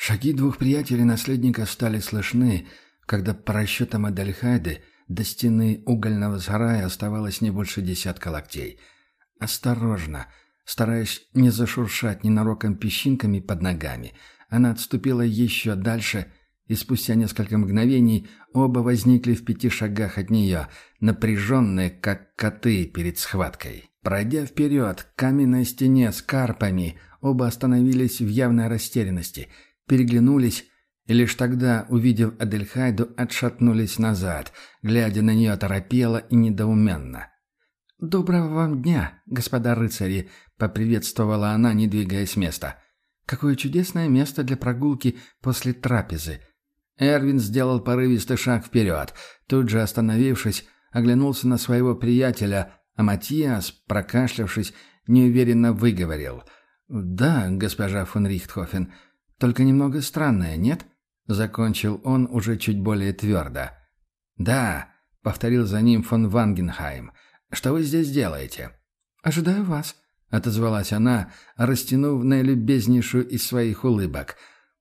Шаги двух приятелей-наследника стали слышны, когда по расчетам Адельхайды до стены угольного сарая оставалось не больше десятка локтей. Осторожно, стараясь не зашуршать ненароком песчинками под ногами, она отступила еще дальше, и спустя несколько мгновений оба возникли в 5 шагах от нее, напряженные, как коты перед схваткой. Пройдя вперед к каменной стене с карпами, оба остановились в явной растерянности, переглянулись и лишь тогда, увидев Адельхайду, отшатнулись назад, глядя на нее оторопело и недоуменно. «Доброго вам дня, господа рыцари!» — поприветствовала она, не двигаясь с места. «Какое чудесное место для прогулки после трапезы!» Эрвин сделал порывистый шаг вперед, тут же остановившись, оглянулся на своего приятеля, а Матиас, прокашлявшись, неуверенно выговорил. «Да, госпожа фон Рихтхофен, только немного странное, нет?» Закончил он уже чуть более твердо. «Да», — повторил за ним фон Вангенхайм. «Что вы здесь делаете?» «Ожидаю вас», — отозвалась она, растянув наилюбезнейшую из своих улыбок.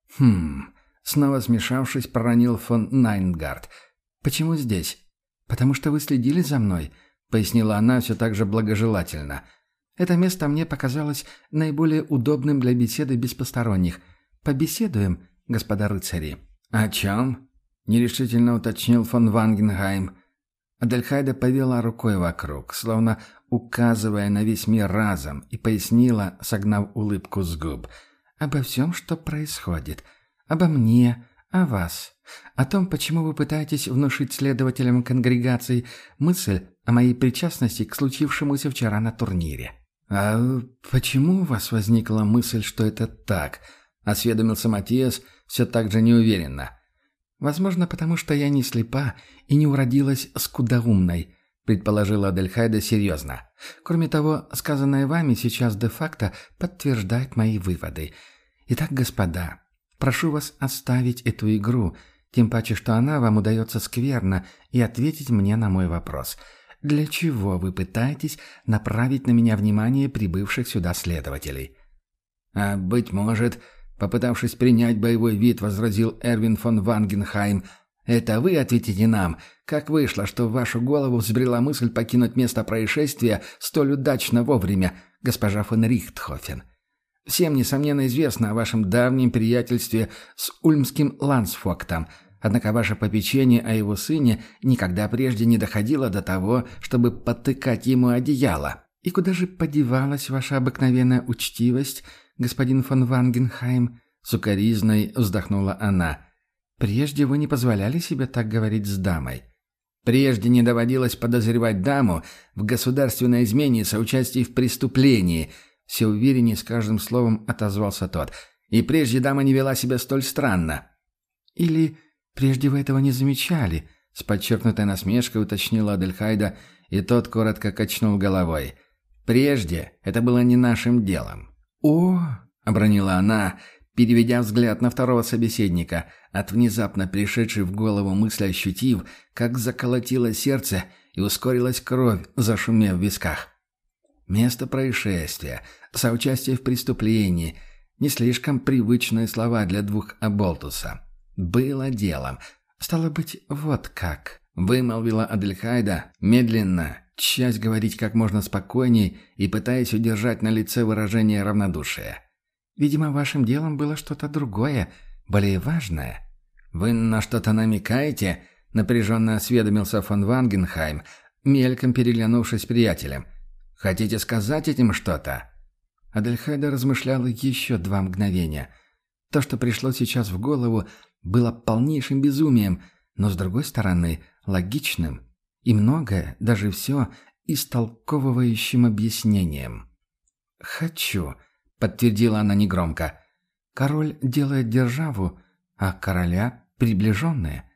Снова смешавшись, проронил фон Найнгард. «Почему здесь?» «Потому что вы следили за мной», — пояснила она все так же благожелательно. «Это место мне показалось наиболее удобным для беседы без посторонних. Побеседуем, господа рыцари». «О чем?» — нерешительно уточнил фон Вангенхайм. Адельхайда повела рукой вокруг, словно указывая на весь мир разом, и пояснила, согнав улыбку с губ. «Обо всем, что происходит. Обо мне, о вас. О том, почему вы пытаетесь внушить следователям конгрегации мысль о моей причастности к случившемуся вчера на турнире». «А почему у вас возникла мысль, что это так?» — осведомился Матиас все так же неуверенно. «Возможно, потому что я не слепа и не уродилась скудоумной», — предположила Адельхайда серьезно. «Кроме того, сказанное вами сейчас де-факто подтверждает мои выводы. Итак, господа, прошу вас оставить эту игру, тем паче, что она вам удается скверно, и ответить мне на мой вопрос. Для чего вы пытаетесь направить на меня внимание прибывших сюда следователей?» «А, быть может, попытавшись принять боевой вид, возразил Эрвин фон Вангенхайм, это вы ответите нам, как вышло, что в вашу голову взбрела мысль покинуть место происшествия столь удачно вовремя, госпожа фон Рихтхофен. Всем, несомненно, известно о вашем давнем приятельстве с ульмским лансфоктом, однако ваше попечение о его сыне никогда прежде не доходило до того, чтобы подтыкать ему одеяло. И куда же подевалась ваша обыкновенная учтивость, господин фон Вангенхайм?» — сукоризной вздохнула она. «Прежде вы не позволяли себе так говорить с дамой». «Прежде не доводилось подозревать даму в государственной измене и соучастии в преступлении», — все увереннее с каждым словом отозвался тот. «И прежде дама не вела себя столь странно». «Или прежде вы этого не замечали?» — с подчеркнутой насмешкой уточнила Адельхайда, и тот коротко качнул головой. «Прежде это было не нашим делом». «О!» — обронила она, переведя взгляд на второго собеседника, от внезапно пришедшей в голову мысли ощутив, как заколотило сердце и ускорилась кровь, зашумев в висках. Место происшествия, соучастие в преступлении — не слишком привычные слова для двух оболтуса. Было делом. «Стало быть, вот как», — вымолвила Адельхайда, медленно, часть говорить как можно спокойней и пытаясь удержать на лице выражение равнодушия. «Видимо, вашим делом было что-то другое, более важное». «Вы на что-то намекаете?» — напряженно осведомился фон Вангенхайм, мельком переглянувшись с приятелем. «Хотите сказать этим что-то?» Адельхайда размышляла еще 2 мгновения. То, что пришло сейчас в голову, было полнейшим безумием, но, с другой стороны, логичным. И многое, даже все, истолковывающим объяснением. «Хочу», — подтвердила она негромко. «Король делает державу, а короля — приближенные».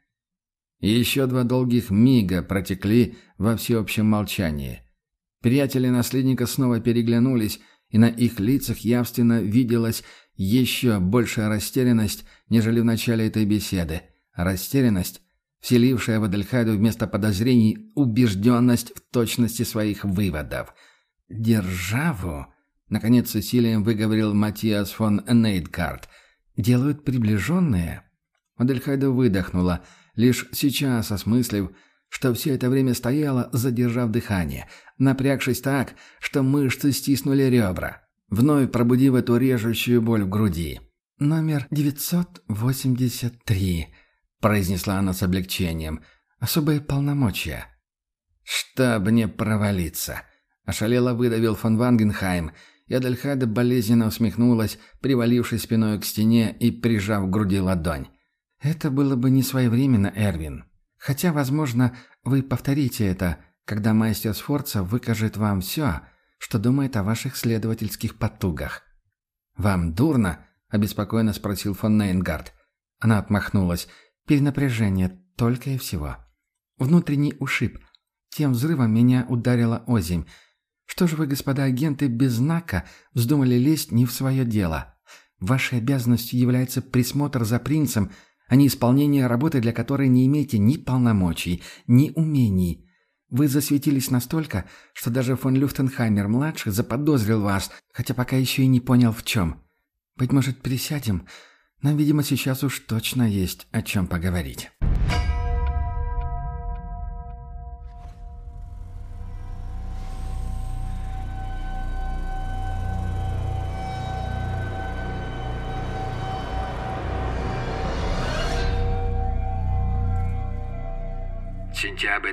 И еще 2 долгих мига протекли во всеобщем молчании. Приятели наследника снова переглянулись, и на их лицах явственно виделась еще большая растерянность, нежели в начале этой беседы. Растерянность, вселившая в Адельхайду вместо подозрений убежденность в точности своих выводов. «Державу?» — наконец с усилием выговорил Матиас фон Нейдгард. делают приближенные?» Адельхайда выдохнула, лишь сейчас осмыслив, что все это время стояла, задержав дыхание, напрягшись так, что мышцы стиснули ребра, вновь пробудив эту режущую боль в груди. «Номер 983», — произнесла она с облегчением. «Особые полномочия». «Чтоб не провалиться», — ошалело выдавил фон Вангенхайм, и Адельхайда болезненно усмехнулась, привалившись спиной к стене и прижав к груди ладонь. «Это было бы не своевременно, Эрвин. Хотя, возможно, вы повторите это, когда мастер Сфорца выкажет вам все, что думает о ваших следовательских потугах». «Вам дурно?» — обеспокоенно спросил фон Нейнгард. Она отмахнулась. «Перенапряжение только и всего. Внутренний ушиб. Тем взрывом меня ударила озимь. Что же вы, господа агенты, без знака вздумали лезть не в свое дело? Вашей обязанностью является присмотр за принцем, а не исполнение работы, для которой не имеете ни полномочий, ни умений. Вы засветились настолько, что даже фон Люфтенхаймер-младший заподозрил вас, хотя пока еще и не понял в чем. Быть может, присядем? Нам, видимо, сейчас уж точно есть о чем поговорить». Сентябрь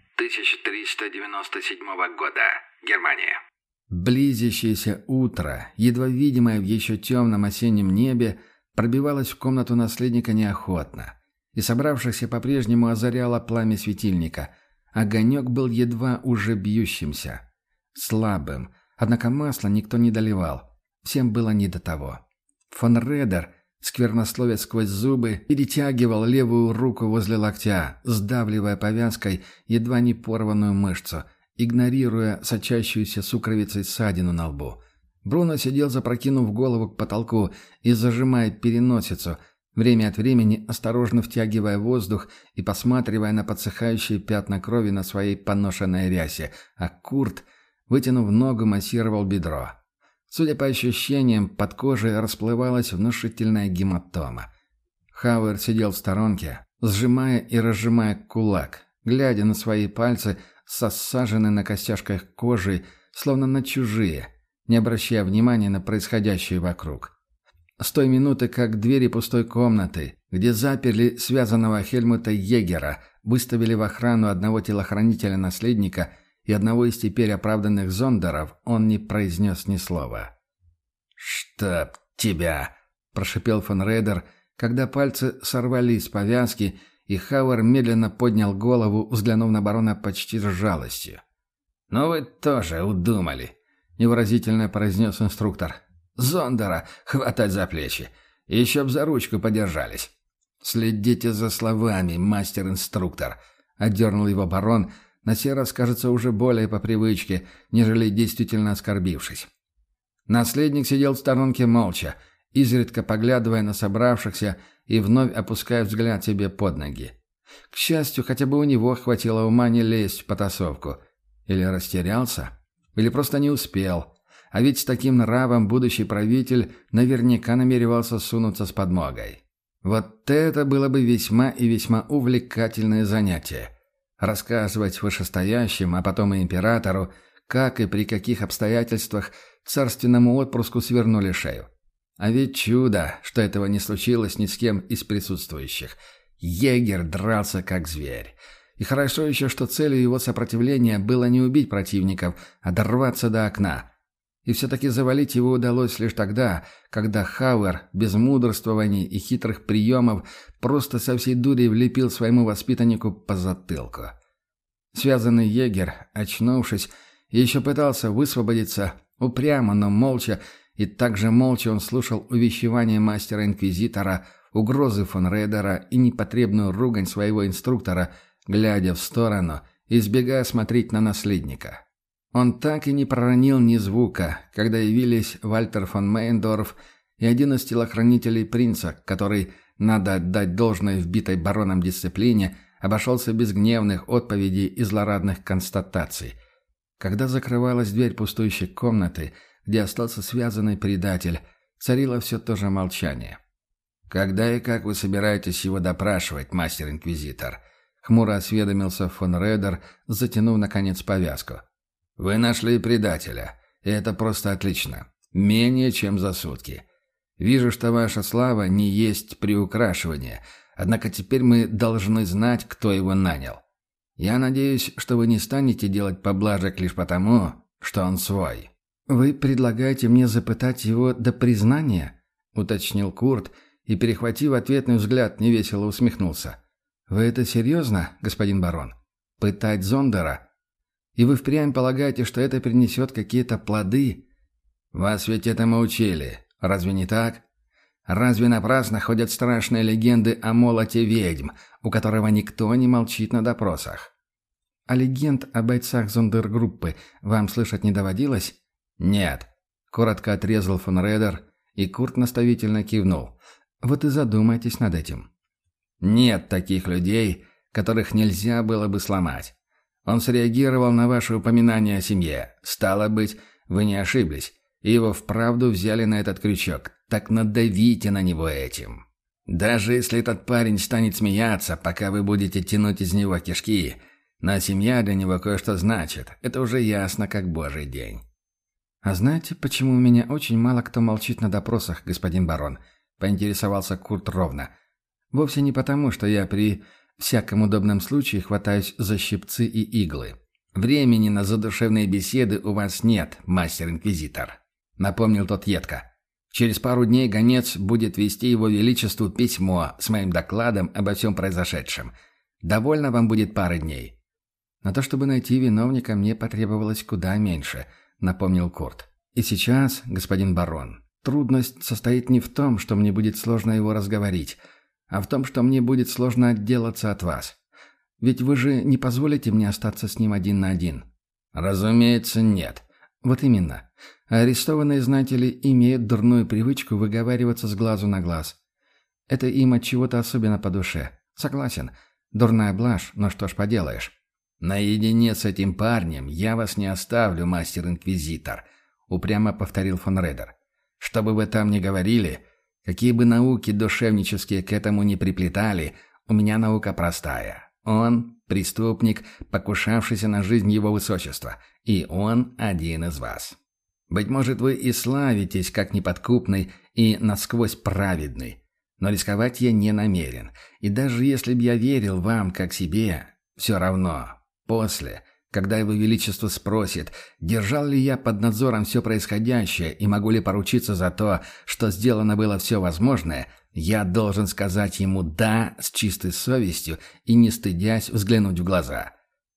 1397 года. Германия. Близящееся утро, едва видимое в еще темном осеннем небе, пробивалось в комнату наследника неохотно, и собравшихся по-прежнему озаряло пламя светильника. Огонек был едва уже бьющимся, слабым, однако масла никто не доливал, всем было не до того. Фон Редер, сквернословя сквозь зубы, перетягивал левую руку возле локтя, сдавливая повязкой едва не порванную мышцу, игнорируя сочащуюся сукровицей ссадину на лбу. Бруно сидел, запрокинув голову к потолку и зажимая переносицу, время от времени осторожно втягивая воздух и посматривая на подсыхающие пятна крови на своей поношенной рясе, а Курт, вытянув ногу, массировал бедро. Судя по ощущениям, под кожей расплывалась внушительная гематома. Хауэр сидел в сторонке, сжимая и разжимая кулак, глядя на свои пальцы с осаженной на костяшках кожей, словно на чужие, не обращая внимания на происходящее вокруг. С той минуты, как двери пустой комнаты, где заперли связанного Хельмута Йегера, выставили в охрану одного телохранителя наследника и одного из теперь оправданных зондеров, он не произнес ни слова. «Чтоб тебя!» – прошипел фон Рейдер, когда пальцы сорвались с повязки, и Хауэр медленно поднял голову, взглянув на барона почти с жалостью. «Ну вы тоже удумали!» – невыразительно произнес инструктор. «Зондера хватать за плечи! Еще б за ручку подержались!» «Следите за словами, мастер-инструктор!» – отдернул его барон, на сей раз, кажется, уже более по привычке, нежели действительно оскорбившись. Наследник сидел в сторонке молча, изредка поглядывая на собравшихся и вновь опуская взгляд себе под ноги. К счастью, хотя бы у него хватило ума не лезть в потасовку. Или растерялся, или просто не успел. А ведь с таким нравом будущий правитель наверняка намеревался сунуться с подмогой. Вот это было бы весьма и весьма увлекательное занятие. Рассказывать вышестоящим, а потом и императору, как и при каких обстоятельствах царственному отпрыску свернули шею. А ведь чудо, что этого не случилось ни с кем из присутствующих. Егер дрался как зверь. И хорошо еще, что целью его сопротивления было не убить противников, а дорваться до окна. И все-таки завалить его удалось лишь тогда, когда Хауэр, без мудрствований и хитрых приемов, просто со всей дури влепил своему воспитаннику по затылку. Связанный егерь, очнувшись, еще пытался высвободиться, упрямо, но молча, и также молча он слушал увещевания мастера-инквизитора, угрозы фон Рейдера и непотребную ругань своего инструктора, глядя в сторону, избегая смотреть на наследника. Он так и не проронил ни звука, когда явились Вальтер фон Мейндорф и один из телохранителей принца, который, надо отдать должное вбитой бароном дисциплине, обошелся без гневных отповедей и злорадных констатаций. Когда закрывалась дверь пустующей комнаты, где остался связанный предатель, царило все то же молчание. «Когда и как вы собираетесь его допрашивать, мастер-инквизитор?» — хмуро осведомился фон Редер, затянув, наконец, повязку. «Вы нашли предателя, и это просто отлично. Менее чем за сутки. Вижу, что ваша слава не есть приукрашивание, однако теперь мы должны знать, кто его нанял. Я надеюсь, что вы не станете делать поблажек лишь потому, что он свой». «Вы предлагаете мне запытать его до признания?» — уточнил Курт и, перехватив ответный взгляд, невесело усмехнулся. «Вы это серьезно, господин барон? Пытать Зондера? И вы впрямь полагаете, что это принесет какие-то плоды?» «Вас ведь этому учили, разве не так? Разве напрасно ходят страшные легенды о молоте ведьм, у которого никто не молчит на допросах?» «А легенд о бойцах зондергруппы вам слышать не доводилось?» «Нет», — коротко отрезал фон Редер, и Курт наставительно кивнул. «Вот и задумайтесь над этим». «Нет таких людей, которых нельзя было бы сломать. Он среагировал на ваше упоминание о семье. Стало быть, вы не ошиблись, и его вправду взяли на этот крючок. Так надавите на него этим. Даже если этот парень станет смеяться, пока вы будете тянуть из него кишки, но семья для него кое-что значит. Это уже ясно, как божий день». «А знаете, почему у меня очень мало кто молчит на допросах, господин барон?» — поинтересовался Курт ровно. «Вовсе не потому, что я при всяком удобном случае хватаюсь за щипцы и иглы. Времени на задушевные беседы у вас нет, мастер-инквизитор», — напомнил тот едко. «Через пару дней гонец будет вести его величеству письмо с моим докладом обо всем произошедшем. Довольно вам будет пары дней». «На то, чтобы найти виновника, мне потребовалось куда меньше», — напомнил Курт. «И сейчас, господин барон, трудность состоит не в том, что мне будет сложно его разговорить, а в том, что мне будет сложно отделаться от вас. Ведь вы же не позволите мне остаться с ним один на один». «Разумеется, нет». «Вот именно. Арестованные, знаете ли, имеют дурную привычку выговариваться с глазу на глаз. Это им от чего-то особенно по душе. Согласен. Дурная блажь, но что ж поделаешь». «Наедине с этим парнем я вас не оставлю, мастер-инквизитор», — упрямо повторил фон Редер. «Что бы вы там ни говорили, какие бы науки душевнические к этому не приплетали, у меня наука простая. Он — преступник, покушавшийся на жизнь его высочества, и он один из вас. Быть может, вы и славитесь как неподкупный и насквозь праведный, но рисковать я не намерен, и даже если б я верил вам как себе, все равно... После, когда его величество спросит, держал ли я под надзором все происходящее и могу ли поручиться за то, что сделано было все возможное, я должен сказать ему «да» с чистой совестью и не стыдясь взглянуть в глаза.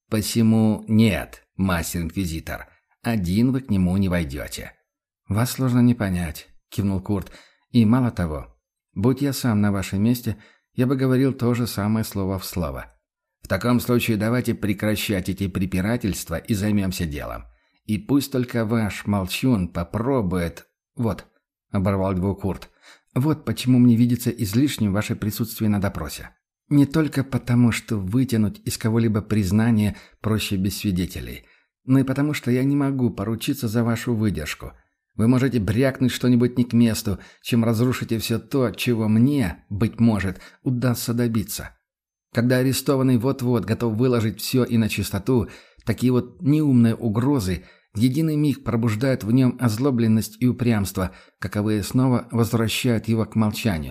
Посему нет, мастер-инквизитор, один вы к нему не войдете. «Вас сложно не понять», — кивнул Курт. «И мало того, будь я сам на вашем месте, я бы говорил то же самое слово в слово». В таком случае давайте прекращать эти препирательства и займемся делом. И пусть только ваш молчун попробует...» «Вот», — оборвал его Курт, — «вот почему мне видится излишним ваше присутствие на допросе. Не только потому, что вытянуть из кого-либо признание проще без свидетелей, но и потому, что я не могу поручиться за вашу выдержку. Вы можете брякнуть что-нибудь не к месту, чем разрушите все то, чего мне, быть может, удастся добиться». Когда арестованный вот-вот готов выложить все и на чистоту, такие вот неумные угрозы в единый миг пробуждают в нем озлобленность и упрямство, каковые снова возвращают его к молчанию.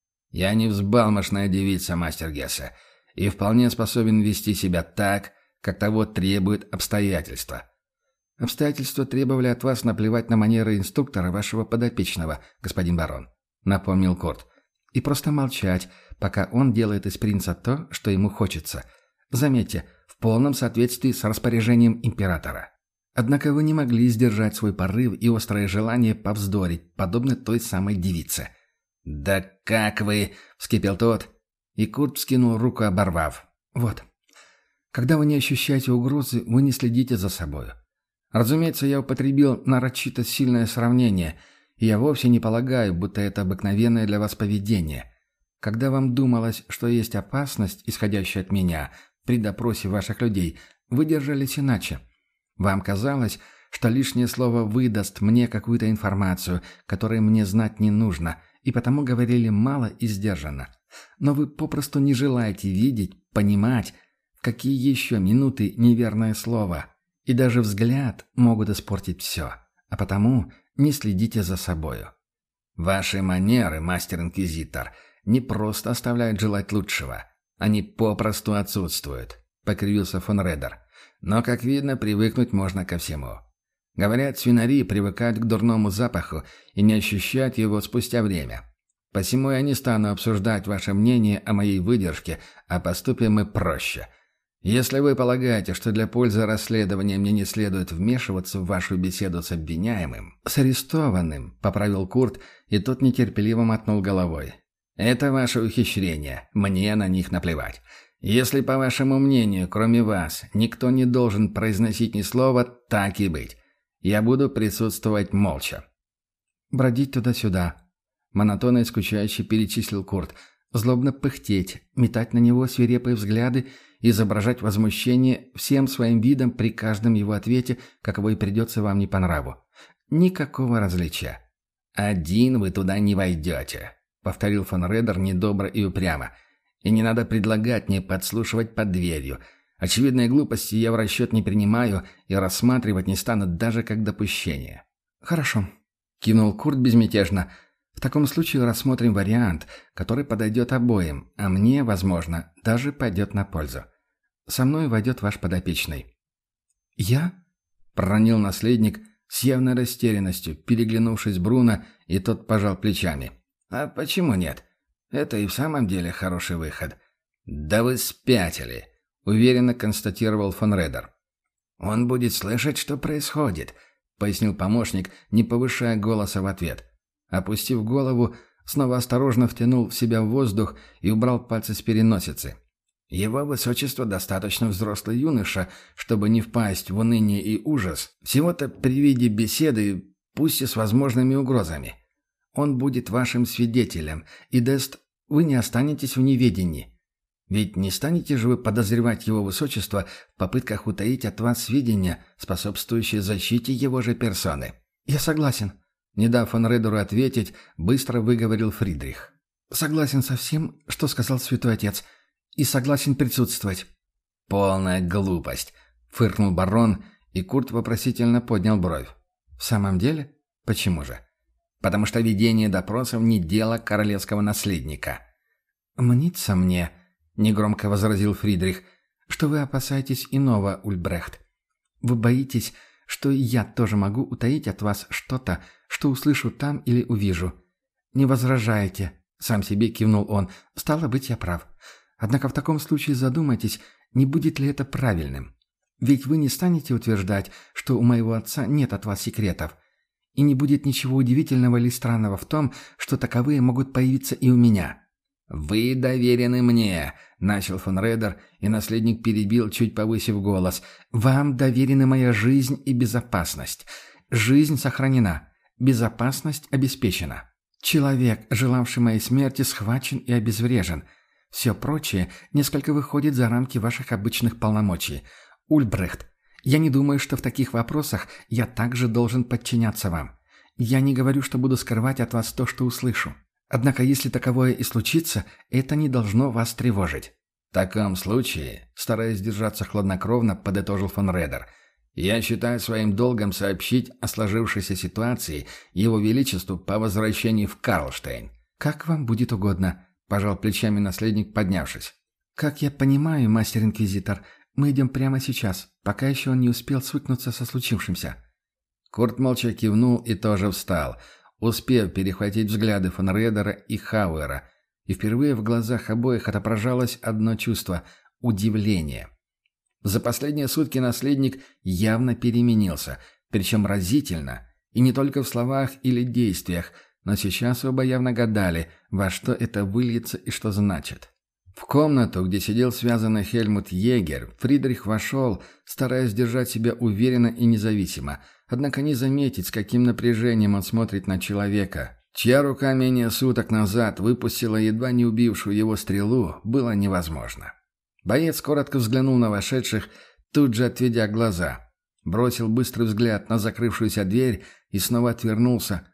«Я не взбалмошная девица, мастер Гессе, и вполне способен вести себя так, как того требуют обстоятельства». «Обстоятельства требовали от вас наплевать на манеры инструктора вашего подопечного, господин барон», — напомнил Курт. «И просто молчать, пока он делает из принца то, что ему хочется. Заметьте, в полном соответствии с распоряжением императора. Однако вы не могли сдержать свой порыв и острое желание повздорить, подобно той самой девице». «Да как вы...» — вскипел тот, и Курт вскинул руку, оборвав. «Вот. Когда вы не ощущаете угрозы, вы не следите за собою. Разумеется, я употребил нарочито сильное сравнение, и я вовсе не полагаю, будто это обыкновенное для вас поведение. Когда вам думалось, что есть опасность, исходящая от меня, при допросе ваших людей, вы держались иначе. Вам казалось, что лишнее слово выдаст мне какую-то информацию, которой мне знать не нужно, и потому говорили мало и сдержанно. Но вы попросту не желаете видеть, понимать, в какие еще минуты неверное слово и даже взгляд могут испортить все, а потому не следите за собою. Ваши манеры, мастер-инквизитор, не просто оставляют желать лучшего, они попросту отсутствуют, — покривился фон Редер. Но, как видно, привыкнуть можно ко всему. Говорят, свинари привыкают к дурному запаху и не ощущают его спустя время. Посему я не стану обсуждать ваше мнение о моей выдержке, а поступим мы проще. Если вы полагаете, что для пользы расследования мне не следует вмешиваться в вашу беседу с обвиняемым, с арестованным, — поправил Курт, и тот нетерпеливо мотнул головой. Это ваше ухищрение, мне на них наплевать. Если, по вашему мнению, кроме вас, никто не должен произносить ни слова, так и быть. Я буду присутствовать молча. Бродить туда-сюда. Монотонно и скучающе перечислил Курт. Злобно пыхтеть, метать на него свирепые взгляды, изображать возмущение всем своим видом при каждом его ответе, каково и придется вам не по нраву. Никакого различия. «Один вы туда не войдете», — повторил фон Редер недобро и упрямо. «И не надо предлагать мне подслушивать под дверью. Очевидные глупости я в расчет не принимаю и рассматривать не стану даже как допущение». «Хорошо», — кивнул Курт безмятежно. «В таком случае рассмотрим вариант, который подойдет обоим, а мне, возможно, даже пойдет на пользу. Со мной войдет ваш подопечный». «Я?» — проронил наследник с явной растерянностью, переглянувшись Бруно, и тот пожал плечами. «А почему нет? Это и в самом деле хороший выход». «Да вы спятили», — уверенно констатировал фон Редер. «Он будет слышать, что происходит», — пояснил помощник, не повышая голоса в ответ. Опустив голову, снова осторожно втянул в себя воздух и убрал пальцы с переносицы. Его высочество достаточно взрослый юноша, чтобы не впасть в уныние и ужас, всего-то при виде беседы, пусть и с возможными угрозами. Он будет вашим свидетелем, и, Дест, вы не останетесь в неведении. Ведь не станете же вы подозревать его высочество в попытках утаить от вас сведения, способствующие защите его же персоны?» «Я согласен», — не дав фон Редеру ответить, быстро выговорил Фридрих. «Согласен со всем, что сказал святой отец, и согласен присутствовать». «Полная глупость», — фыркнул барон, и Курт вопросительно поднял бровь. «В самом деле? Почему же?» «Потому что ведение допросов не дело королевского наследника». «Мнится мне», — негромко возразил Фридрих, — «что вы опасаетесь иного, Ульбрехт. Вы боитесь, что и я тоже могу утаить от вас что-то, что услышу там или увижу. Не возражаете», — сам себе кивнул он, — «стало быть, я прав. Однако в таком случае задумайтесь, не будет ли это правильным. Ведь вы не станете утверждать, что у моего отца нет от вас секретов. И не будет ничего удивительного или странного в том, что таковые могут появиться и у меня». «Вы доверены мне», — начал фон Редер, и наследник перебил, чуть повысив голос. «Вам доверены моя жизнь и безопасность. Жизнь сохранена, безопасность обеспечена. Человек, желавший моей смерти, схвачен и обезврежен. Все прочее несколько выходит за рамки ваших обычных полномочий. Ульбрехт, я не думаю, что в таких вопросах я также должен подчиняться вам. Я не говорю, что буду скрывать от вас то, что услышу. Однако, если таковое и случится, это не должно вас тревожить». «В таком случае», — стараясь держаться хладнокровно, подытожил фон Редер, «я считаю своим долгом сообщить о сложившейся ситуации Его Величеству по возвращении в Карлштейн». «Как вам будет угодно», — пожал плечами наследник, поднявшись. «Как я понимаю, мастер-инквизитор, мы идем прямо сейчас, пока еще он не успел свыкнуться со случившимся». Курт молча кивнул и тоже встал, успев перехватить взгляды фон Редера и Хауэра, и впервые в глазах обоих отображалось одно чувство – удивление. За последние сутки наследник явно переменился, причем разительно, и не только в словах или действиях, но сейчас оба явно гадали, во что это выльется и что значит. В комнату, где сидел связанный Хельмут Егер, Фридрих вошел, стараясь держать себя уверенно и независимо, однако не заметить, с каким напряжением он смотрит на человека, чья рука менее суток назад выпустила едва не убившую его стрелу, было невозможно. Боец коротко взглянул на вошедших, тут же отведя глаза. Бросил быстрый взгляд на закрывшуюся дверь и снова отвернулся,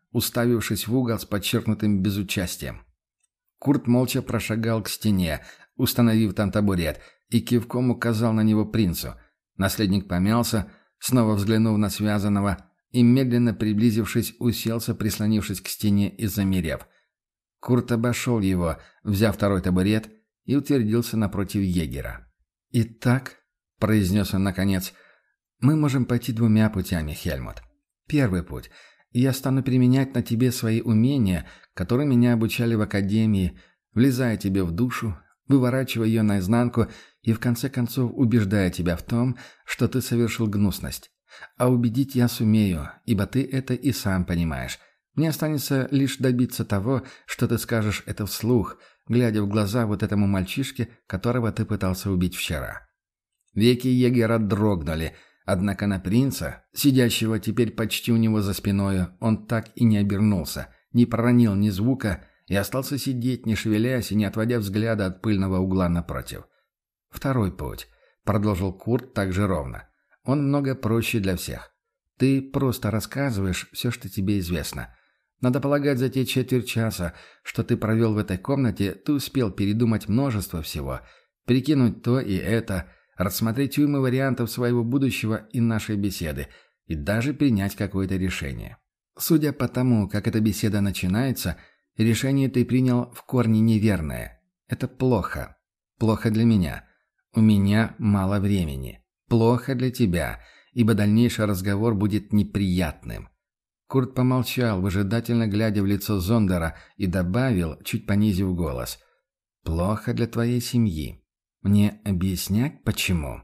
уставившись в угол с подчеркнутым безучастием. Курт молча прошагал к стене, установив там табурет, и кивком указал на него принцу. Наследник помялся, снова взглянув на связанного, и, медленно приблизившись, уселся, прислонившись к стене и замерев. Курт обошел его, взяв второй табурет, и утвердился напротив егера. «Итак», — произнес он наконец, — «мы можем пойти двумя путями, Хельмут. Первый путь. Я стану применять на тебе свои умения, которые меня обучали в академии, влезая тебе в душу, выворачивая ее наизнанку и, в конце концов, убеждая тебя в том, что ты совершил гнусность. А убедить я сумею, ибо ты это и сам понимаешь. Мне останется лишь добиться того, что ты скажешь это вслух, глядя в глаза вот этому мальчишке, которого ты пытался убить вчера». Веки егера дрогнули, однако на принца, сидящего теперь почти у него за спиною, он так и не обернулся, не проронил ни звука и остался сидеть, не шевелясь и не отводя взгляда от пыльного угла напротив. «Второй путь», — продолжил Курт так же ровно. «Он много проще для всех. Ты просто рассказываешь все, что тебе известно. Надо полагать, за те четверть часа, что ты провел в этой комнате, ты успел передумать множество всего, перекинуть то и это, рассмотреть уймы вариантов своего будущего и нашей беседы, и даже принять какое-то решение. Судя по тому, как эта беседа начинается, решение ты принял в корне неверное. Это плохо. Плохо для меня. У меня мало времени. Плохо для тебя, ибо дальнейший разговор будет неприятным». Курт помолчал, выжидательно глядя в лицо Зондера, и добавил, чуть понизив голос. «Плохо для твоей семьи. Мне объяснять, почему?»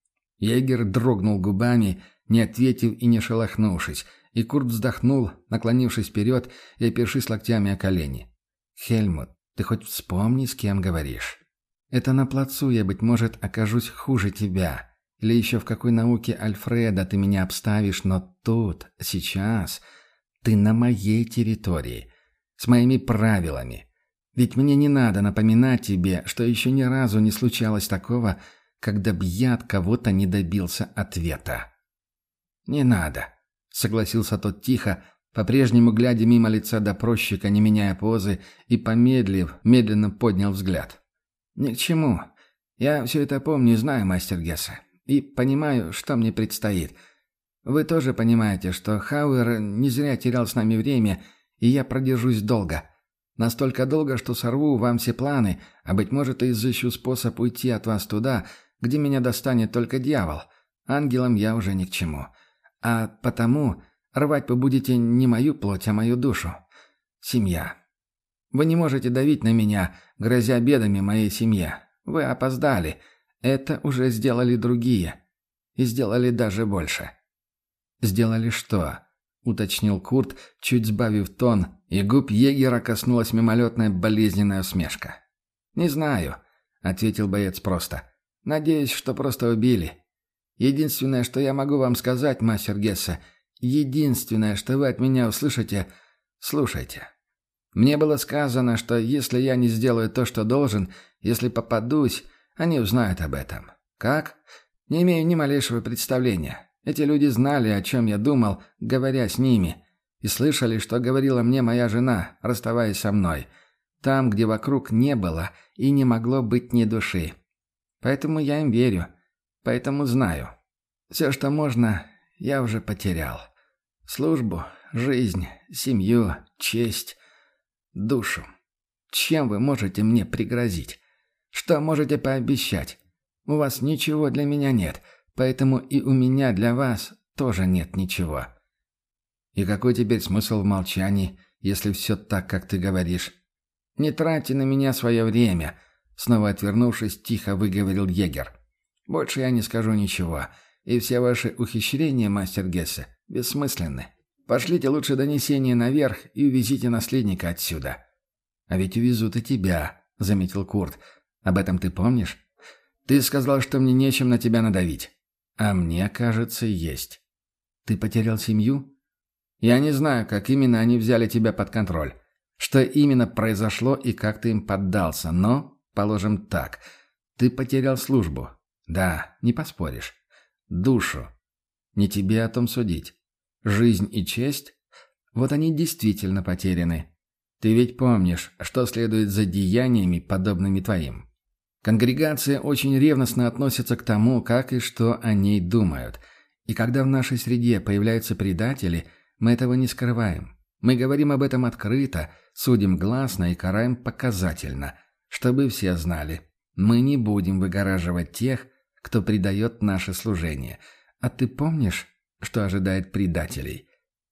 Егер дрогнул губами, не ответив и не шелохнувшись, и Курт вздохнул, наклонившись вперед и опершись локтями о колени. «Хельмут, ты хоть вспомни, с кем говоришь. Это на плацу я, быть может, окажусь хуже тебя. Или еще в какой науке Альфреда ты меня обставишь, но тут, сейчас, ты на моей территории, с моими правилами. Ведь мне не надо напоминать тебе, что еще ни разу не случалось такого, когда б я от кого-то не добился ответа». «Не надо», — согласился тот тихо, по-прежнему глядя мимо лица допросчика, не меняя позы, и, помедлив, медленно поднял взгляд. «Ни к чему. Я все это помню и знаю, мастер Гессе. И понимаю, что мне предстоит. Вы тоже понимаете, что Хауэр не зря терял с нами время, и я продержусь долго. Настолько долго, что сорву вам все планы, а, быть может, и изыщу способ уйти от вас туда, где меня достанет только дьявол. Ангелам я уже ни к чему. А потому рвать вы будете не мою плоть, а мою душу. Семья. Вы не можете давить на меня, грозя бедами моей семье. Вы опоздали. Это уже сделали другие. И сделали даже больше». «Сделали что?» — уточнил Курт, чуть сбавив тон, и губ егера коснулась мимолетная болезненная усмешка. «Не знаю», — ответил боец просто. «Надеюсь, что просто убили. Единственное, что я могу вам сказать, мастер Гессе, единственное, что вы от меня услышите, слушайте. Мне было сказано, что если я не сделаю то, что должен, если попадусь, они узнают об этом. Как? Не имею ни малейшего представления. Эти люди знали, о чем я думал, говоря с ними, и слышали, что говорила мне моя жена, расставаясь со мной, там, где вокруг не было и не могло быть ни души. Поэтому я им верю, поэтому знаю. Все, что можно, я уже потерял. Службу, жизнь, семью, честь, душу. Чем вы можете мне пригрозить? Что можете пообещать? У вас ничего для меня нет, поэтому и у меня для вас тоже нет ничего». «И какой теперь смысл в молчании, если все так, как ты говоришь?» «Не тратьте на меня свое время», — снова отвернувшись, тихо выговорил егер. «Больше я не скажу ничего, и все ваши ухищрения, мастер Гессе, бессмысленны. Пошлите лучше донесение наверх и увезите наследника отсюда». «А ведь увезут и тебя», — заметил Курт. «Об этом ты помнишь? Ты сказал, что мне нечем на тебя надавить. А мне, кажется, есть. Ты потерял семью? Я не знаю, как именно они взяли тебя под контроль. Что именно произошло и как ты им поддался, но, положим так, ты потерял службу. Да, не поспоришь. Душу. Не тебе о том судить. Жизнь и честь? Вот они действительно потеряны. Ты ведь помнишь, что следует за деяниями, подобными твоим. Конгрегация очень ревностно относится к тому, как и что о ней думают. И когда в нашей среде появляются предатели, мы этого не скрываем. Мы говорим об этом открыто, судим гласно и караем показательно, чтобы все знали. Мы не будем выгораживать тех, кто предает наше служение. А ты помнишь, что ожидает предателей?»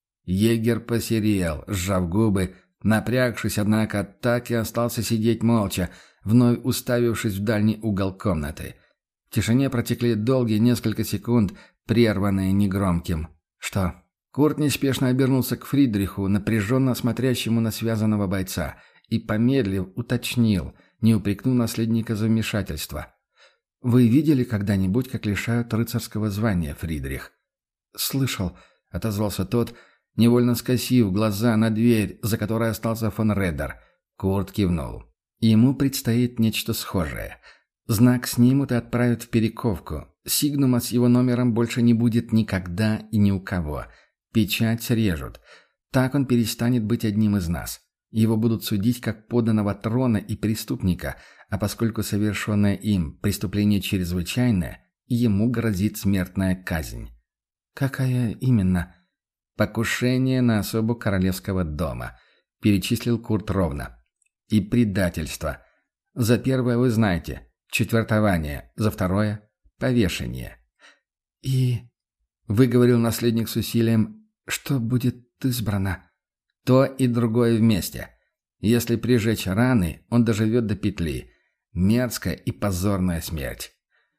Егер посерел, сжав губы, напрягшись, однако, так и остался сидеть молча, вновь уставившись в дальний угол комнаты. В тишине протекли долгие несколько секунд, прерванные негромким. «Что?» Курт неспешно обернулся к Фридриху, напряженно смотрящему на связанного бойца, и, помедлив, уточнил, не упрекнув наследника за вмешательство. «Вы видели когда-нибудь, как лишают рыцарского звания, Фридрих?» «Слышал», — отозвался тот, невольно скосив глаза на дверь, за которой остался фон Редер. Курт кивнул. «Ему предстоит нечто схожее. Знак снимут и отправят в Перековку. Сигнума с его номером больше не будет никогда и ни у кого. Печать срежут. Так он перестанет быть одним из нас. Его будут судить как подданного трона и преступника, а поскольку совершенное им преступление чрезвычайное, ему грозит смертная казнь». «Какая именно?» «Покушение на особу королевского дома», — перечислил Курт ровно. «И предательство. За первое вы знаете. Четвертование. За второе — повешение». «И...» — выговорил наследник с усилием. «Что будет избрано?» «То и другое вместе. Если прижечь раны, он доживет до петли. Мерзкая и позорная смерть».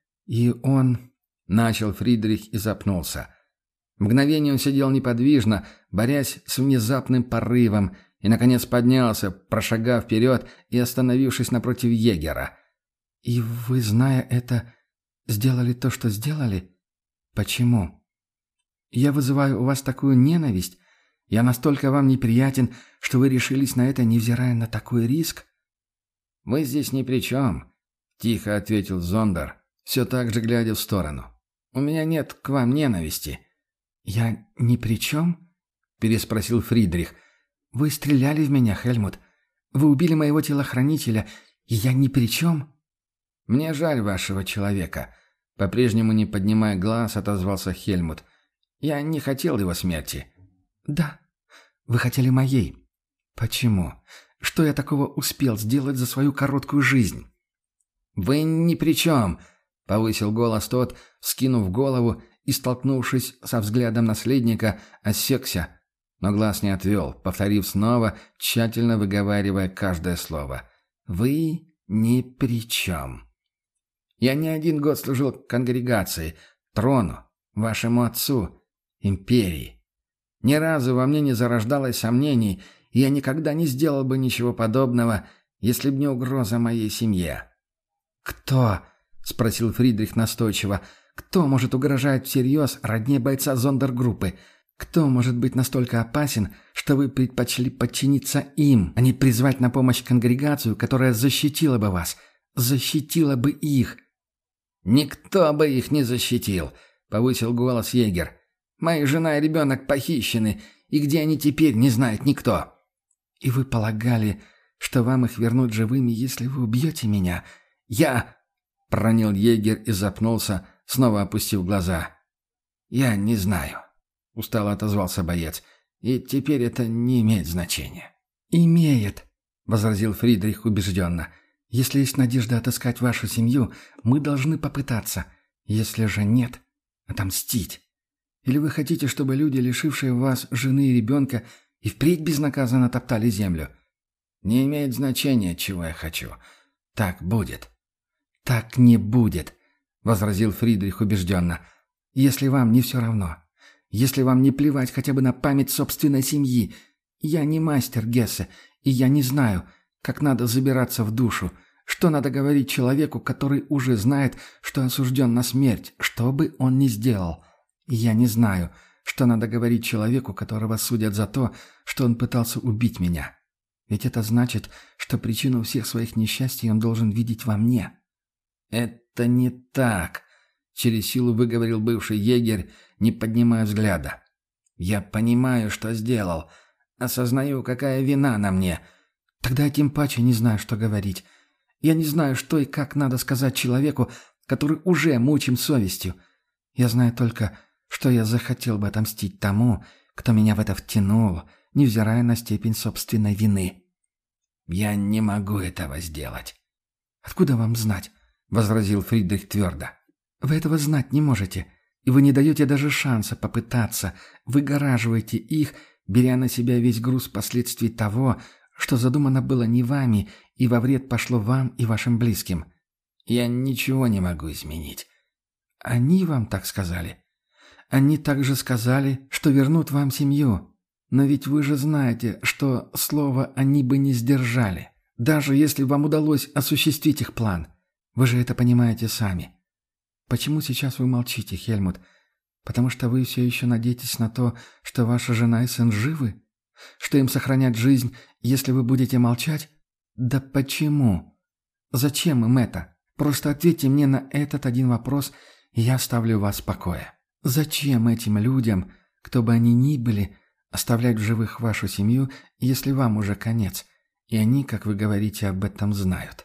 «И он...» — начал Фридрих и запнулся. Мгновение он сидел неподвижно, борясь с внезапным порывом, и, наконец, поднялся, прошагав вперед и остановившись напротив егера. «И вы, зная это, сделали то, что сделали? Почему? Я вызываю у вас такую ненависть? Я настолько вам неприятен, что вы решились на это, невзирая на такой риск?» «Вы здесь ни при чем», — тихо ответил Зондер, все так же глядя в сторону. «У меня нет к вам ненависти». «Я ни при чем?» — переспросил Фридрих. «Вы стреляли в меня, Хельмут. Вы убили моего телохранителя, и я ни при чем?» «Мне жаль вашего человека», — по-прежнему не поднимая глаз, отозвался Хельмут. «Я не хотел его смерти». «Да, вы хотели моей. Почему? Что я такого успел сделать за свою короткую жизнь?» «Вы ни при чем», — повысил голос тот, вскинув голову и, столкнувшись со взглядом наследника, осекся, но глаз не отвел, повторив снова, тщательно выговаривая каждое слово. «Вы ни при чем. Я не один год служил конгрегации, трону, вашему отцу, империи. Ни разу во мне не зарождалось сомнений, и я никогда не сделал бы ничего подобного, если б не угроза моей семье». «Кто?» — спросил Фридрих настойчиво. «Кто может угрожать всерьез родне бойца зондергруппы? Кто может быть настолько опасен, что вы предпочли подчиниться им, а не призвать на помощь конгрегацию, которая защитила бы вас, защитила бы их?» «Никто бы их не защитил», — повысил голос егер. «Моя жена и ребенок похищены, и где они теперь, не знает никто». «И вы полагали, что вам их вернут живыми, если вы убьете меня? Я...» — пронил егерь и запнулся, снова опустив глаза. «Я не знаю», — устало отозвался боец. «И теперь это не имеет значения». «Имеет», — возразил Фридрих убежденно. «Если есть надежда отыскать вашу семью, мы должны попытаться. Если же нет, отомстить. Или вы хотите, чтобы люди, лишившие вас жены и ребенка, и впредь безнаказанно топтали землю?» «Не имеет значения, чего я хочу. Так будет». «Так не будет», — возразил Фридрих убежденно. «Если вам не все равно, если вам не плевать хотя бы на память собственной семьи. Я не мастер Гессе, и я не знаю, как надо забираться в душу, что надо говорить человеку, который уже знает, что осужден на смерть, что бы он ни сделал. И я не знаю, что надо говорить человеку, которого судят за то, что он пытался убить меня. Ведь это значит, что причину всех своих несчастий он должен видеть во мне». «Это не так», — через силу выговорил бывший егерь, не поднимая взгляда. «Я понимаю, что сделал, осознаю, какая вина на мне». «Тогда я тем паче не знаю, что говорить. Я не знаю, что и как надо сказать человеку, который уже мучим совестью. Я знаю только, что я захотел бы отомстить тому, кто меня в это втянул, невзирая на степень собственной вины». «Я не могу этого сделать». «Откуда вам знать?» — возразил Фридрих твердо. «Вы этого знать не можете, и вы не даете даже шанса попытаться, выгораживаете их, беря на себя весь груз последствий того, что задумано было не вами и во вред пошло вам и вашим близким». «Я ничего не могу изменить». «Они вам так сказали?» «Они также сказали, что вернут вам семью. Но ведь вы же знаете, что слово они бы не сдержали, даже если вам удалось осуществить их план. Вы же это понимаете сами. Почему сейчас вы молчите, Хельмут? Потому что вы все еще надеетесь на то, что ваша жена и сын живы? Что им сохранят жизнь, если вы будете молчать? Да почему? Зачем им это? Просто ответьте мне на этот один вопрос, и я оставлю вас в покое. Зачем этим людям, кто бы они ни были, оставлять в живых вашу семью, если вам уже конец, и они, как вы говорите, об этом знают?»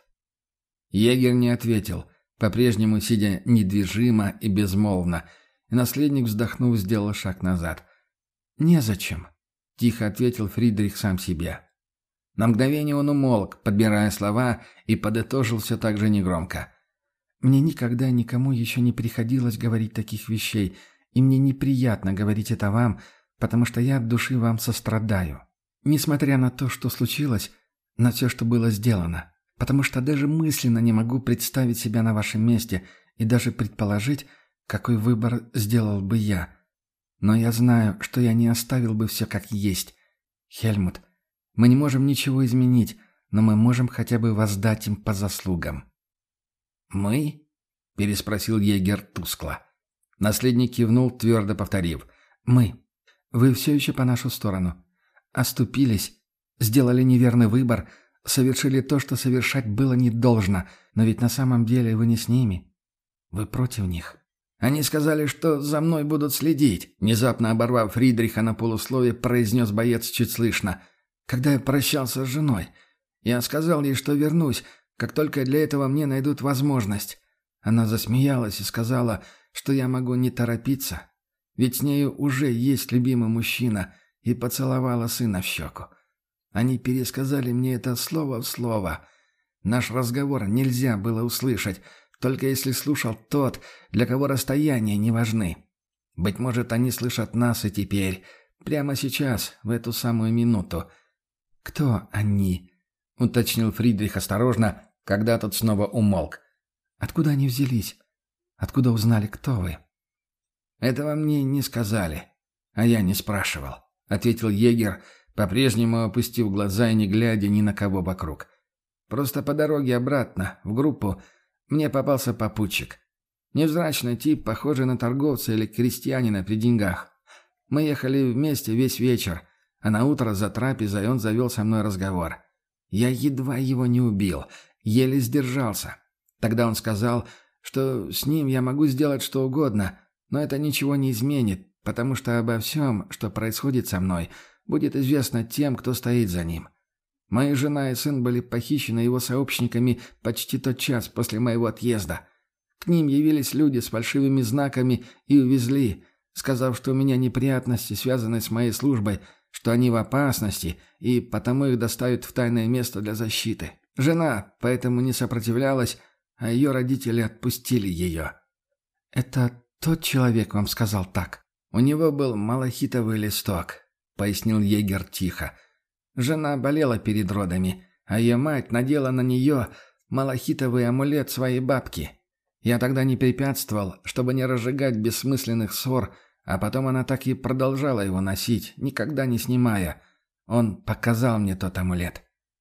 Егерь не ответил, по-прежнему сидя недвижимо и безмолвно, и наследник, вздохнув, сделал шаг назад. «Незачем», — тихо ответил Фридрих сам себе. На мгновение он умолк, подбирая слова, и подытожил все так же негромко. «Мне никогда никому еще не приходилось говорить таких вещей, и мне неприятно говорить это вам, потому что я от души вам сострадаю. Несмотря на то, что случилось, на все, что было сделано. Потому что даже мысленно не могу представить себя на вашем месте и даже предположить, какой выбор сделал бы я. Но я знаю, что я не оставил бы все как есть. Хельмут, мы не можем ничего изменить, но мы можем хотя бы воздать им по заслугам». «Мы?» — переспросил егерь тускло. Наследник кивнул, твердо повторив. «Мы. Вы все еще по нашу сторону. Оступились, сделали неверный выбор, совершили то, что совершать было не должно, но ведь на самом деле вы не с ними. Вы против них». «Они сказали, что за мной будут следить», — внезапно оборвав Фридриха на полуслове, произнес боец чуть слышно. «Когда я прощался с женой, я сказал ей, что вернусь, как только для этого мне найдут возможность». Она засмеялась и сказала, что я могу не торопиться, ведь с нею уже есть любимый мужчина, и поцеловала сына в щеку. Они пересказали мне это слово в слово. Наш разговор нельзя было услышать, только если слушал тот, для кого расстояния не важны. Быть может, они слышат нас и теперь, прямо сейчас, в эту самую минуту. «Кто они?» — уточнил Фридрих осторожно, когда тот снова умолк. «Откуда они взялись? Откуда узнали, кто вы?» «Этого мне не сказали, а я не спрашивал», — ответил егерь, по-прежнему опустив глаза и не глядя ни на кого вокруг. «Просто по дороге обратно, в группу, мне попался попутчик. Невзрачный тип, похожий на торговца или крестьянина при деньгах. Мы ехали вместе весь вечер, а на утро за трапезой он завел со мной разговор. Я едва его не убил, еле сдержался. Тогда он сказал, что с ним я могу сделать что угодно, но это ничего не изменит, потому что обо всем, что происходит со мной, будет известно тем, кто стоит за ним. Моя жена и сын были похищены его сообщниками почти тот час после моего отъезда. К ним явились люди с фальшивыми знаками и увезли, сказав, что у меня неприятности, связанные с моей службой, что они в опасности, и потому их доставят в тайное место для защиты. Жена поэтому не сопротивлялась, а ее родители отпустили ее. «Это тот человек вам сказал так?» «У него был малахитовый листок», — пояснил егерь тихо. «Жена болела перед родами, а ее мать надела на нее малахитовый амулет своей бабки. Я тогда не препятствовал, чтобы не разжигать бессмысленных ссор, а потом она так и продолжала его носить, никогда не снимая. Он показал мне тот амулет.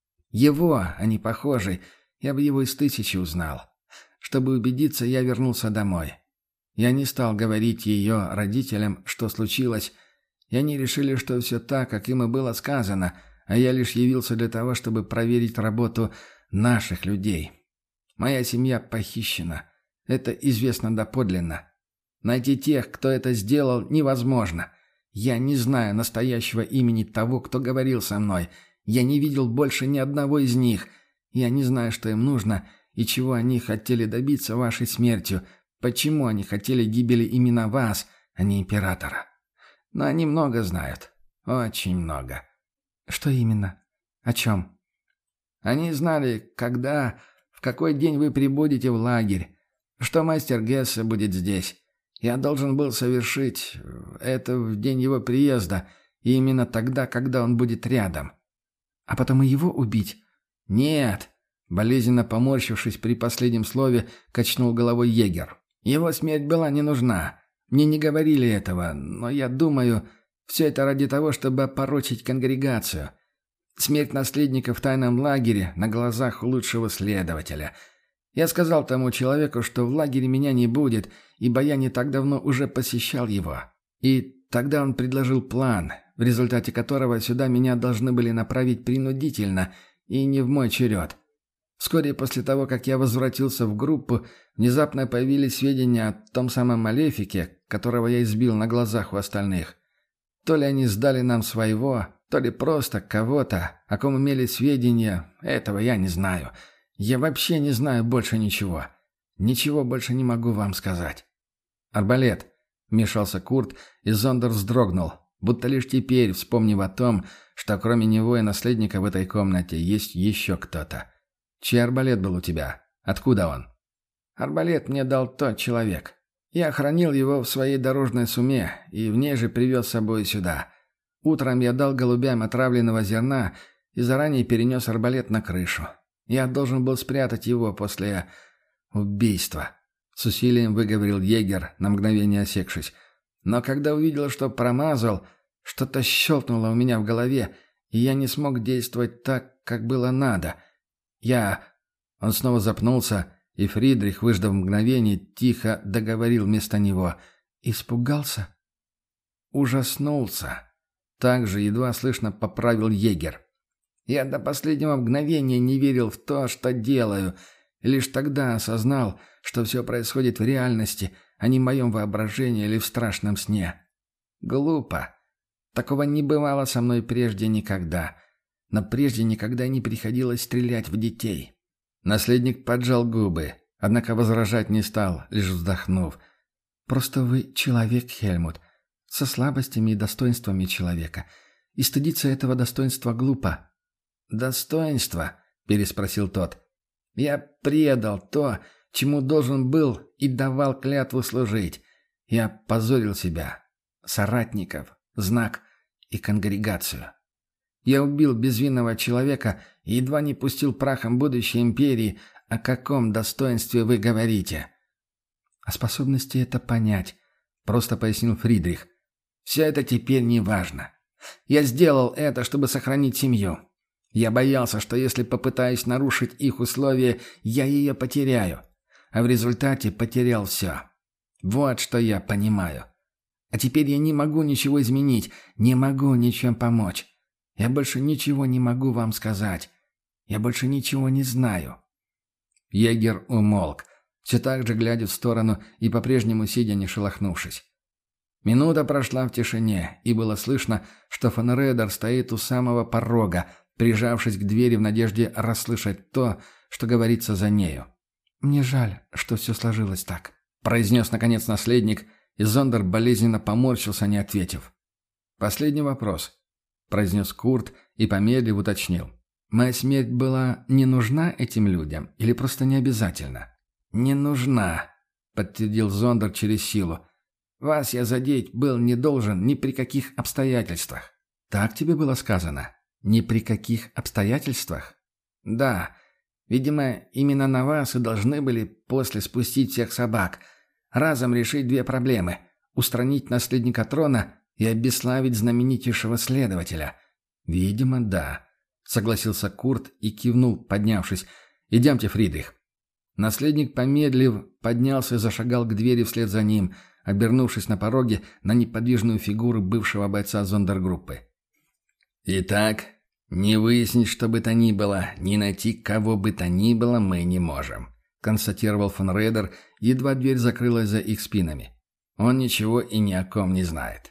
Его, а не похожий, я бы его из 1000 узнал. Чтобы убедиться, я вернулся домой. Я не стал говорить ее родителям, что случилось, и они решили, что все так, как им и было сказано, а я лишь явился для того, чтобы проверить работу наших людей. Моя семья похищена. Это известно доподлинно. Найти тех, кто это сделал, невозможно. Я не знаю настоящего имени того, кто говорил со мной. Я не видел больше ни одного из них. Я не знаю, что им нужно и чего они хотели добиться вашей смертью. Почему они хотели гибели именно вас, а не императора. Но они много знают. Очень много. Что именно? О чем? Они знали, когда, в какой день вы прибудете в лагерь, что мастер Гессе будет здесь. Я должен был совершить это в день его приезда, и именно тогда, когда он будет рядом. А потом и его убить? Нет, болезненно поморщившись при последнем слове, качнул головой егерь. Его смерть была не нужна. Мне не говорили этого, но я думаю, все это ради того, чтобы опорочить конгрегацию. Смерть наследника в тайном лагере на глазах у лучшего следователя. Я сказал тому человеку, что в лагере меня не будет, ибо я не так давно уже посещал его. И тогда он предложил план, в результате которого сюда меня должны были направить принудительно и не в мой черед. Вскоре после того, как я возвратился в группу, внезапно появились сведения о том самом Малефике, которого я избил на глазах у остальных. То ли они сдали нам своего, то ли просто кого-то, о ком имели сведения, этого я не знаю. Я вообще не знаю больше ничего. Ничего больше не могу вам сказать. «Арбалет», — вмешался Курт, и Зондер вздрогнул, будто лишь теперь, вспомнив о том, что кроме него и наследника в этой комнате есть еще кто-то. «Чей арбалет был у тебя? Откуда он?» «Арбалет мне дал тот человек. Я хранил его в своей дорожной суме и в ней же привез с собой сюда. Утром я дал голубям отравленного зерна и заранее перенес арбалет на крышу. Я должен был спрятать его после убийства», — с усилием выговорил егерь, на мгновение осекшись. «Но когда увидел, что промазал, что-то щелкнуло у меня в голове, и я не смог действовать так, как было надо. Он снова запнулся, и Фридрих, выждав мгновение, тихо договорил вместо него. «Испугался?» «Ужаснулся». Также едва слышно поправил егерь. «Я до последнего мгновения не верил в то, что делаю. Лишь тогда осознал, что все происходит в реальности, а не в моем воображении или в страшном сне. Глупо. Такого не бывало со мной прежде никогда. Но прежде никогда не приходилось стрелять в детей». Наследник поджал губы, однако возражать не стал, лишь вздохнув. «Просто вы человек, Хельмут, со слабостями и достоинствами человека. И стыдиться этого достоинства глупо». «Достоинство?» – переспросил тот. «Я предал то, чему должен был и давал клятву служить. Я позорил себя, соратников, знак и конгрегацию. Я убил безвинного человека и едва не пустил прахом будущей империи. О каком достоинстве вы говорите?» «О способности это понять», — просто пояснил Фридрих. «Все это теперь не важно. Я сделал это, чтобы сохранить семью. Я боялся, что если попытаюсь нарушить их условия, я ее потеряю. А в результате потерял все. Вот что я понимаю. А теперь я не могу ничего изменить, не могу ничем помочь. Я больше ничего не могу вам сказать. Я больше ничего не знаю». Егерь умолк, все так же глядя в сторону и по-прежнему сидя, не шелохнувшись. Минута прошла в тишине, и было слышно, что фон Редер стоит у самого порога, прижавшись к двери в надежде расслышать то, что говорится за нею. «Мне жаль, что все сложилось так», — произнес наконец наследник, и Зондер болезненно поморщился, не ответив. «Последний вопрос», — произнес Курт и, помедлив, уточнил. «Моя смерть была не нужна этим людям или просто не обязательно?» «Не нужна», — подтвердил Зондер через силу. «Вас я задеть был не должен ни при каких обстоятельствах». «Так тебе было сказано? Ни при каких обстоятельствах?» «Да. Видимо, именно на вас и должны были после спустить всех собак. Разом решить две проблемы – устранить наследника трона и обесславить знаменитейшего следователя». «Видимо, да», — согласился Курт и кивнул, поднявшись. «Идемте, Фридрих». Наследник, помедлив, поднялся и зашагал к двери вслед за ним, обернувшись на пороге на неподвижную фигуру бывшего бойца зондергруппы. «Итак, не выяснить, что бы то ни было, не найти кого бы то ни было мы не можем», — констатировал фон Редер, едва дверь закрылась за их спинами. «Он ничего и ни о ком не знает».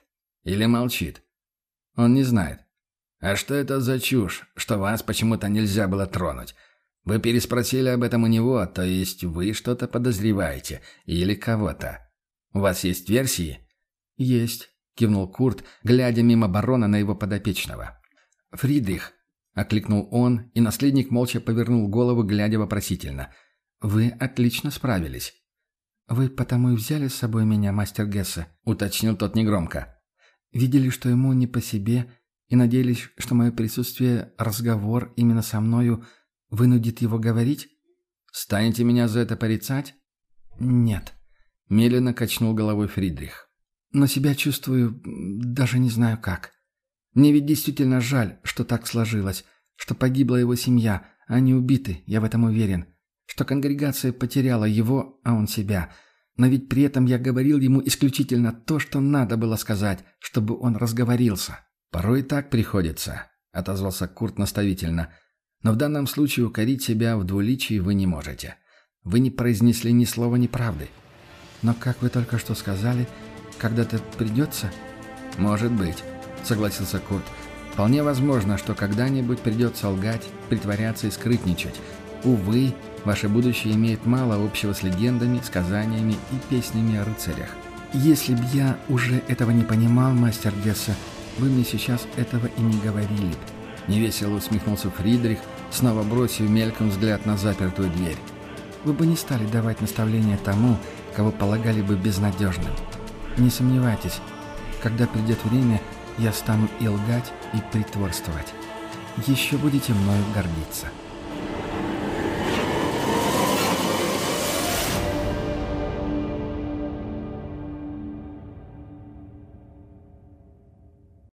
Или молчит? Он не знает. А что это за чушь, что вас почему-то нельзя было тронуть? Вы переспросили об этом у него, то есть вы что-то подозреваете или кого-то. У вас есть версии? «Есть», — кивнул Курт, глядя мимо барона на его подопечного. «Фридрих», — окликнул он, и наследник молча повернул голову, глядя вопросительно. «Вы отлично справились». «Вы потому и взяли с собой меня, мастер Гессе», — уточнил тот негромко. «Видели, что ему не по себе, и надеялись, что мое присутствие, разговор именно со мною вынудит его говорить? Станете меня за это порицать?» «Нет», — медленно качнул головой Фридрих. «Но себя чувствую, даже не знаю как. Мне ведь действительно жаль, что так сложилось, что погибла его семья, а они убиты, я в этом уверен, что конгрегация потеряла его, а он себя. Но ведь при этом я говорил ему исключительно то, что надо было сказать, чтобы он разговорился». «Порой и так приходится», — отозвался Курт наставительно. «Но в данном случае укорить себя в двуличии вы не можете. Вы не произнесли ни слова неправды». «Но, как вы только что сказали, когда-то придется?» «Может быть», — согласился Курт. «Вполне возможно, что когда-нибудь придется лгать, притворяться и скрытничать. Увы, ваше будущее имеет мало общего с легендами, сказаниями и песнями о рыцарях». «Если б я уже этого не понимал, мастер Гессе, вы мне сейчас этого и не говорили б». Невесело усмехнулся Фридрих, снова бросив мельком взгляд на запертую дверь. «Вы бы не стали давать наставления тому, кого полагали бы безнадежным. Не сомневайтесь, когда придет время, я стану и лгать, и притворствовать. Еще будете мною гордиться».